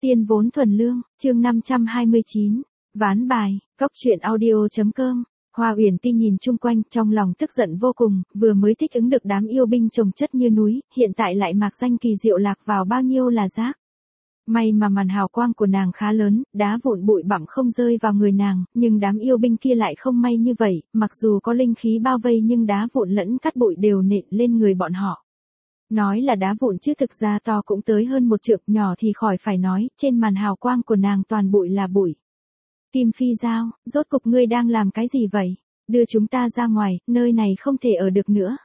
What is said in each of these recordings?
Tiên vốn thuần lương, chương 529. Ván bài, cóc truyện audio.com. Hoa Uyển Ti nhìn chung quanh, trong lòng tức giận vô cùng, vừa mới thích ứng được đám yêu binh chồng chất như núi, hiện tại lại mạc danh kỳ diệu lạc vào bao nhiêu là rác. May mà màn hào quang của nàng khá lớn, đá vụn bụi bặm không rơi vào người nàng, nhưng đám yêu binh kia lại không may như vậy, mặc dù có linh khí bao vây nhưng đá vụn lẫn cát bụi đều nện lên người bọn họ. Nói là đá vụn chứ thực ra to cũng tới hơn một trượng, nhỏ thì khỏi phải nói, trên màn hào quang của nàng toàn bụi là bụi. Kim Phi Giao, rốt cục ngươi đang làm cái gì vậy? Đưa chúng ta ra ngoài, nơi này không thể ở được nữa.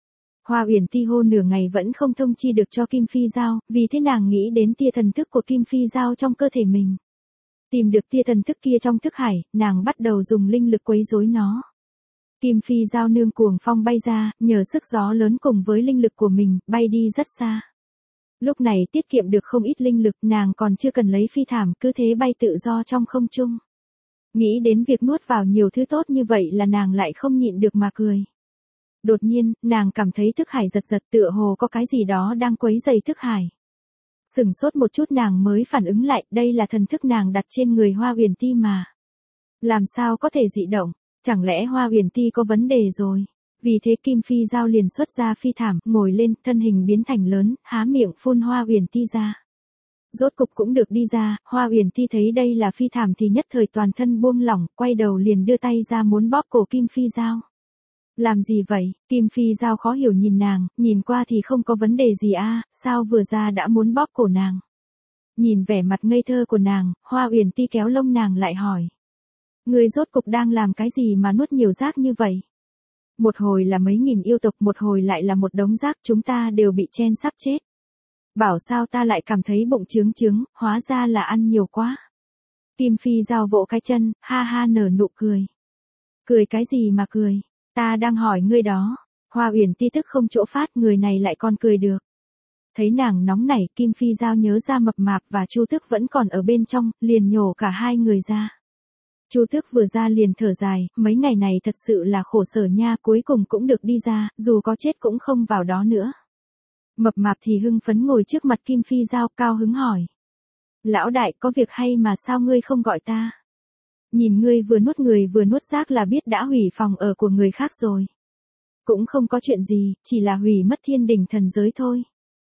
Hoa Uyển Ti hô nửa ngày vẫn không thông chi được cho Kim Phi Giao, vì thế nàng nghĩ đến tia thần thức của Kim Phi Giao trong cơ thể mình. Tìm được tia thần thức kia trong thức hải, nàng bắt đầu dùng linh lực quấy rối nó. Kim Phi Giao nương cuồng phong bay ra, nhờ sức gió lớn cùng với linh lực của mình, bay đi rất xa. Lúc này tiết kiệm được không ít linh lực, nàng còn chưa cần lấy phi thảm, cứ thế bay tự do trong không trung. Nghĩ đến việc nuốt vào nhiều thứ tốt như vậy là nàng lại không nhịn được mà cười. Đột nhiên, nàng cảm thấy thức hải giật giật, tựa hồ có cái gì đó đang quấy rầy thức hải. Sửng sốt một chút nàng mới phản ứng lại, đây là thần thức nàng đặt trên người Hoa Uyển Ti mà. Làm sao có thể dị động, chẳng lẽ Hoa Uyển Ti có vấn đề rồi? Vì thế Kim Phi Giao liền xuất ra phi thảm, ngồi lên, thân hình biến thành lớn, há miệng phun Hoa Uyển Ti ra. Rốt cục cũng được đi ra, Hoa Uyển Ti thấy đây là phi thảm thì nhất thời toàn thân buông lỏng, quay đầu liền đưa tay ra muốn bóp cổ Kim Phi Giao. Làm gì vậy? Kim Phi Giao khó hiểu nhìn nàng, nhìn qua thì không có vấn đề gì a, sao vừa ra đã muốn bóp cổ nàng? Nhìn vẻ mặt ngây thơ của nàng, Hoa Uyển Ti kéo lông nàng lại hỏi. Ngươi rốt cục đang làm cái gì mà nuốt nhiều rác như vậy? Một hồi là mấy nghìn yêu tộc, một hồi lại là một đống rác, chúng ta đều bị chen sắp chết. Bảo sao ta lại cảm thấy bụng trướng trướng, hóa ra là ăn nhiều quá. Kim Phi Giao vỗ cái chân, ha ha nở nụ cười. Cười cái gì mà cười? Ta đang hỏi ngươi đó. Hoa Uyển Ti tức không chỗ phát, người này lại còn cười được. Thấy nàng nóng nảy, Kim Phi Giao nhớ ra Mập Mạp và Chu Tước vẫn còn ở bên trong, liền nhổ cả hai người ra. Chu Tước vừa ra liền thở dài, mấy ngày này thật sự là khổ sở nha, cuối cùng cũng được đi ra, dù có chết cũng không vào đó nữa. Mập Mạp thì hưng phấn ngồi trước mặt Kim Phi Giao, cao hứng hỏi. Lão đại, có việc hay mà sao ngươi không gọi ta? Nhìn ngươi vừa nuốt người vừa nuốt rác là biết đã hủy phòng ở của người khác rồi. Cũng không có chuyện gì, chỉ là hủy mất thiên đình thần giới thôi.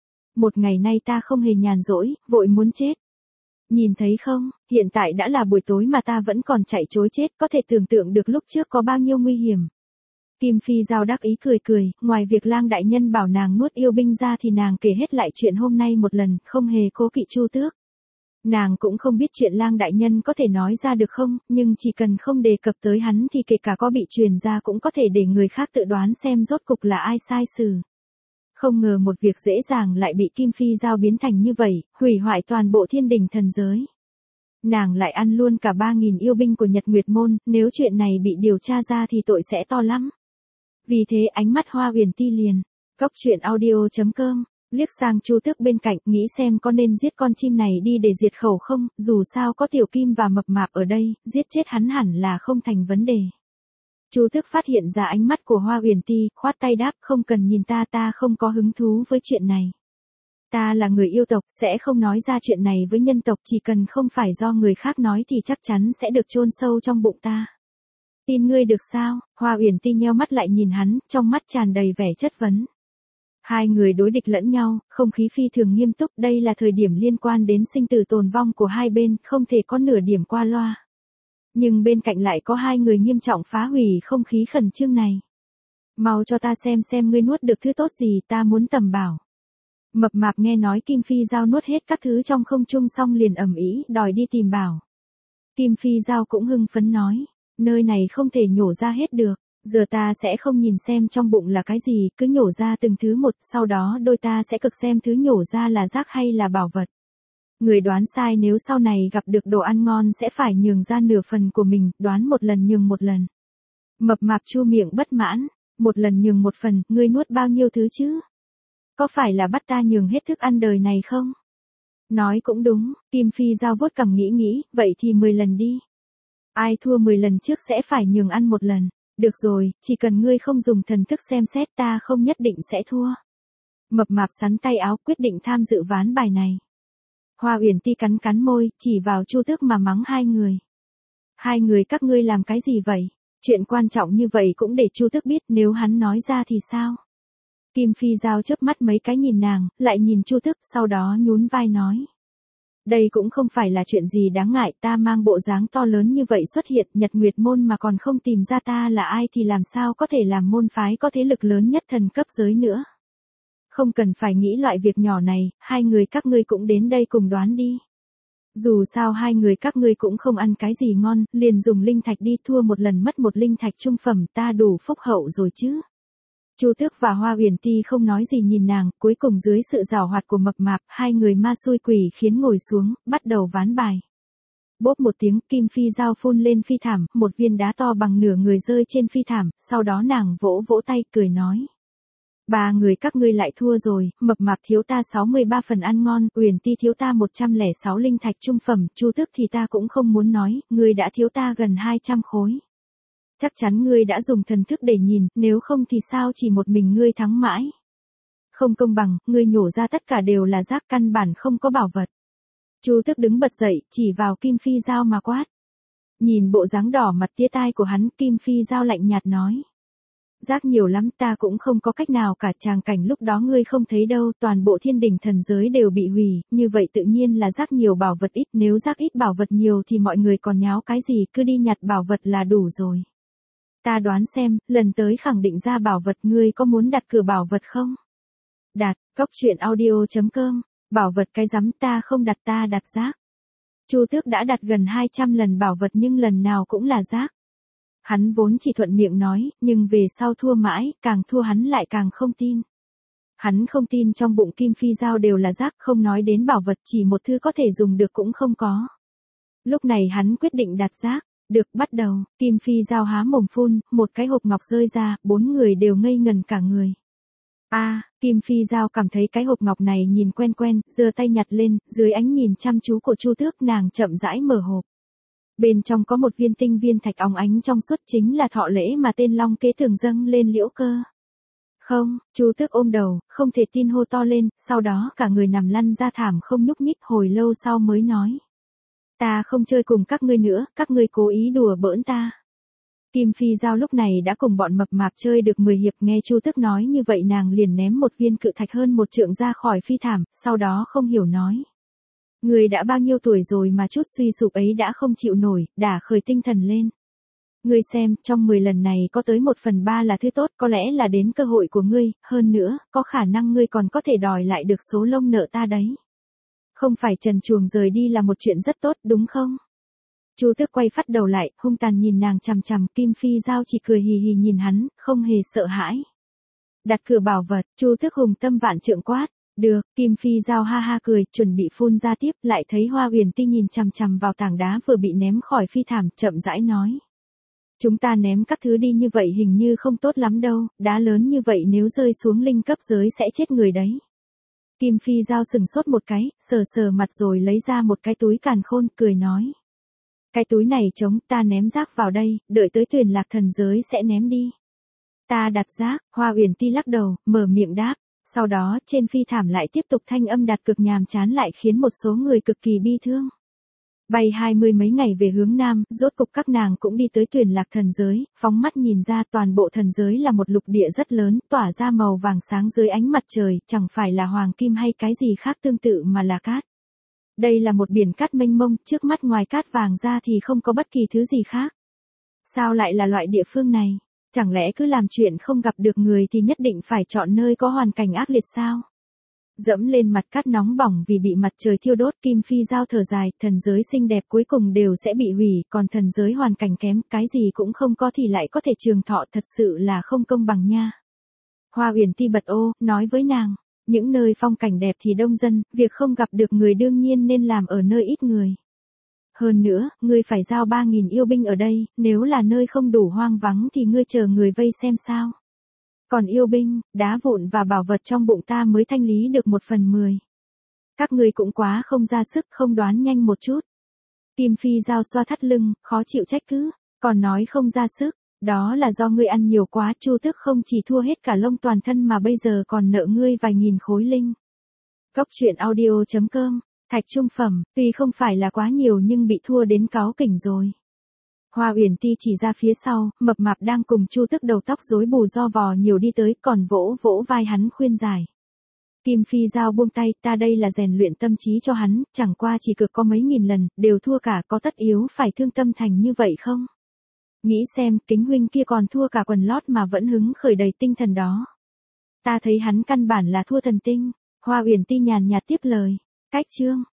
Một ngày nay ta không hề nhàn rỗi, vội muốn chết. Nhìn thấy không, hiện tại đã là buổi tối mà ta vẫn còn chạy trối chết, có thể tưởng tượng được lúc trước có bao nhiêu nguy hiểm. Kim Phi Giao đắc ý cười cười, ngoài việc Lang đại nhân bảo nàng nuốt yêu binh ra thì nàng kể hết lại chuyện hôm nay một lần, không hề cố kỵ Chu Tước. Nàng cũng không biết chuyện Lang đại nhân có thể nói ra được không, nhưng chỉ cần không đề cập tới hắn thì kể cả có bị truyền ra cũng có thể để người khác tự đoán xem rốt cục là ai sai xử. Không ngờ một việc dễ dàng lại bị Kim Phi Giao biến thành như vậy, hủy hoại toàn bộ thiên đình thần giới. Nàng lại ăn luôn cả 3.000 yêu binh của Nhật Nguyệt Môn, nếu chuyện này bị điều tra ra thì tội sẽ to lắm. Vì thế ánh mắt Hoa Uyển Ti liền, cóc truyện audio.com, liếc sang Chu Tước bên cạnh, nghĩ xem có nên giết con chim này đi để diệt khẩu không, dù sao có Tiểu Kim và Mập Mạp ở đây, giết chết hắn hẳn là không thành vấn đề. Chu Tước phát hiện ra ánh mắt của Hoa Uyển Ti, khoát tay đáp, không cần nhìn ta, ta không có hứng thú với chuyện này. Ta là người yêu tộc, sẽ không nói ra chuyện này với nhân tộc, chỉ cần không phải do người khác nói thì chắc chắn sẽ được chôn sâu trong bụng ta. Tin ngươi được sao? Hoa Uyển Ti nheo mắt lại nhìn hắn, trong mắt tràn đầy vẻ chất vấn. Hai người đối địch lẫn nhau, không khí phi thường nghiêm túc, đây là thời điểm liên quan đến sinh tử tồn vong của hai bên, không thể có nửa điểm qua loa. Nhưng bên cạnh lại có hai người nghiêm trọng phá hủy không khí khẩn trương này. Mau cho ta xem ngươi nuốt được thứ tốt gì, ta muốn tầm bảo. Mập Mạp nghe nói Kim Phi Giao nuốt hết các thứ trong không trung xong liền ầm ĩ đòi đi tìm bảo. Kim Phi Giao cũng hưng phấn nói, nơi này không thể nhổ ra hết được, giờ ta sẽ không nhìn xem trong bụng là cái gì, cứ nhổ ra từng thứ một, sau đó đôi ta sẽ cực xem thứ nhổ ra là rác hay là bảo vật. Người đoán sai nếu sau này gặp được đồ ăn ngon sẽ phải nhường ra nửa phần của mình, đoán một lần nhường một lần. Mập Mạp chu miệng bất mãn, một lần nhường một phần, ngươi nuốt bao nhiêu thứ chứ? Có phải là bắt ta nhường hết thức ăn đời này không? Nói cũng đúng, Kim Phi Giao vuốt cằm nghĩ, vậy thì 10 lần đi. Ai thua 10 lần trước sẽ phải nhường ăn một lần. Được rồi, chỉ cần ngươi không dùng thần thức xem xét ta không nhất định sẽ thua. Mập Mạp sắn tay áo quyết định tham dự ván bài này. Hoa Uyển Ti cắn cắn môi, chỉ vào Chu Tước mà mắng hai người. Hai người các ngươi làm cái gì vậy? Chuyện quan trọng như vậy cũng để Chu Tước biết, nếu hắn nói ra thì sao? Kim Phi Giao chớp mắt mấy cái nhìn nàng, lại nhìn Chu Tước, sau đó nhún vai nói. Đây cũng không phải là chuyện gì đáng ngại, ta mang bộ dáng to lớn như vậy xuất hiện, Nhật Nguyệt môn mà còn không tìm ra ta là ai thì làm sao có thể làm môn phái có thế lực lớn nhất thần cấp giới nữa. Không cần phải nghĩ loại việc nhỏ này, hai người các ngươi cũng đến đây cùng đoán đi. Dù sao hai người các ngươi cũng không ăn cái gì ngon, liền dùng linh thạch đi, thua một lần mất một linh thạch trung phẩm, ta đủ phúc hậu rồi chứ. Chu Tước và Hoa Uyển Ti không nói gì nhìn nàng, cuối cùng dưới sự giảo hoạt của mập mạp, hai người ma xui quỷ khiến ngồi xuống, bắt đầu ván bài. Bốp một tiếng, Kim Phi Giao phun lên phi thảm, một viên đá to bằng nửa người rơi trên phi thảm, sau đó nàng vỗ vỗ tay, cười nói. Ba người các ngươi lại thua rồi, mập mạp thiếu ta 63 phần ăn ngon, Uyển Ti thiếu ta 106 linh thạch trung phẩm, Chu Tước thì ta cũng không muốn nói, ngươi đã thiếu ta gần 200 khối. Chắc chắn ngươi đã dùng thần thức để nhìn, nếu không thì sao chỉ một mình ngươi thắng mãi. Không công bằng, ngươi nhổ ra tất cả đều là rác, căn bản không có bảo vật. Chu Tước đứng bật dậy, chỉ vào Kim Phi Giao mà quát. Nhìn bộ dáng đỏ mặt tía tai của hắn, Kim Phi Giao lạnh nhạt nói. Rác nhiều lắm, ta cũng không có cách nào cả, tràng cảnh lúc đó ngươi không thấy đâu, toàn bộ thiên đỉnh thần giới đều bị hủy, như vậy tự nhiên là rác nhiều bảo vật ít, nếu rác ít bảo vật nhiều thì mọi người còn nháo cái gì, cứ đi nhặt bảo vật là đủ rồi. Ta đoán xem, lần tới khẳng định ra bảo vật, ngươi có muốn đặt cửa bảo vật không? Đặt, coctruyện.audio.com, bảo vật cái rắm, ta không đặt, ta đặt rác. Chu Tước đã đặt gần 200 lần bảo vật nhưng lần nào cũng là rác. Hắn vốn chỉ thuận miệng nói, nhưng về sau thua mãi, càng thua hắn lại càng không tin. Hắn không tin trong bụng Kim Phi Giao đều là rác, không nói đến bảo vật, chỉ một thứ có thể dùng được cũng không có. Lúc này hắn quyết định đặt rác. Được, bắt đầu, Kim Phi Giao há mồm phun, một cái hộp ngọc rơi ra, bốn người đều ngây ngần cả người. Kim Phi Giao cảm thấy cái hộp ngọc này nhìn quen quen, giơ tay nhặt lên, dưới ánh nhìn chăm chú của Chu Tước nàng chậm rãi mở hộp. Bên trong có một viên tinh viên thạch óng ánh trong suốt, chính là thọ lễ mà tên Long Kế thường dâng lên Liễu Cơ. Không, Chu Tước ôm đầu, không thể tin hô to lên, sau đó cả người nằm lăn ra thảm không nhúc nhích, hồi lâu sau mới nói. Ta không chơi cùng các ngươi nữa, các ngươi cố ý đùa bỡn ta. Kim Phi Giao lúc này đã cùng bọn mập mạp chơi được 10 hiệp, nghe Chu Tước nói như vậy nàng liền ném một viên cự thạch hơn một trượng ra khỏi phi thảm, sau đó không hiểu nói. Ngươi đã bao nhiêu tuổi rồi mà chút suy sụp ấy đã không chịu nổi, đả khởi tinh thần lên. Ngươi xem, trong 10 lần này có tới 1/3 là thứ tốt, có lẽ là đến cơ hội của ngươi, hơn nữa, có khả năng ngươi còn có thể đòi lại được số lông nợ ta đấy. Không phải trần truồng rời đi là một chuyện rất tốt, đúng không? Chu Tước quay phát đầu lại, hung tàn nhìn nàng chằm chằm, Kim Phi Giao chỉ cười hì hì nhìn hắn, không hề sợ hãi. Đặt cửa bảo vật, Chu Tước hùng tâm vạn trượng quát. Được, Kim Phi Giao ha ha cười, chuẩn bị phun ra tiếp, lại thấy Hoa Uyển Ti nhìn chằm chằm vào tảng đá vừa bị ném khỏi phi thảm, chậm rãi nói. Chúng ta ném các thứ đi như vậy hình như không tốt lắm đâu, đá lớn như vậy nếu rơi xuống linh cấp giới sẽ chết người đấy. Kim Phi Giao sừng sốt một cái, sờ sờ mặt rồi lấy ra một cái túi càn khôn, cười nói. Cái túi này trống, ta ném rác vào đây, đợi tới Tuyền Lạc thần giới sẽ ném đi. Ta đặt rác, Hoa Uyển Ti lắc đầu, mở miệng đáp. Sau đó, trên phi thảm lại tiếp tục thanh âm đặt cực nhàm chán lại khiến một số người cực kỳ bi thương. Bay 20 mấy ngày về hướng Nam, rốt cục các nàng cũng đi tới Tuyền Lạc thần giới, phóng mắt nhìn ra toàn bộ thần giới là một lục địa rất lớn, tỏa ra màu vàng sáng dưới ánh mặt trời, chẳng phải là hoàng kim hay cái gì khác tương tự mà là cát. Đây là một biển cát mênh mông, trước mắt ngoài cát vàng ra thì không có bất kỳ thứ gì khác. Sao lại là loại địa phương này? Chẳng lẽ cứ làm chuyện không gặp được người thì nhất định phải chọn nơi có hoàn cảnh ác liệt sao? Dẫm lên mặt cát nóng bỏng vì bị mặt trời thiêu đốt, Kim Phi Giao thở dài, thần giới xinh đẹp cuối cùng đều sẽ bị hủy, còn thần giới hoàn cảnh kém, cái gì cũng không có thì lại có thể trường thọ, thật sự là không công bằng nha. Hoa Uyển Ti bật ô, nói với nàng, những nơi phong cảnh đẹp thì đông dân, việc không gặp được người đương nhiên nên làm ở nơi ít người. Hơn nữa, ngươi phải giao 3.000 yêu binh ở đây, nếu là nơi không đủ hoang vắng thì ngươi chờ người vây xem sao. Còn yêu binh, đá vụn và bảo vật trong bụng ta mới thanh lý được 1/10. Các ngươi cũng quá không ra sức, không đoán nhanh một chút. Kim Phi Giao xoa thắt lưng, khó chịu trách cứ, còn nói không ra sức, đó là do ngươi ăn nhiều quá, Chu Tước không chỉ thua hết cả lông toàn thân mà bây giờ còn nợ ngươi vài nghìn khối linh. Coctruyện.audio.com Thạch trung phẩm, tuy không phải là quá nhiều nhưng bị thua đến cáu kỉnh rồi. Hoa Uyển Ti chỉ ra phía sau, mập mạp đang cùng Chu Tức đầu tóc rối bù do vò nhiều đi tới, còn vỗ vỗ vai hắn khuyên giải. Kim Phi Giao buông tay, ta đây là rèn luyện tâm trí cho hắn, chẳng qua chỉ cực có mấy nghìn lần, đều thua cả, có tất yếu phải thương tâm thành như vậy không? Nghĩ xem, Kính huynh kia còn thua cả quần lót mà vẫn hứng khởi đầy tinh thần đó. Ta thấy hắn căn bản là thua thần tinh. Hoa Uyển Ti nhàn nhạt tiếp lời. Cách chương.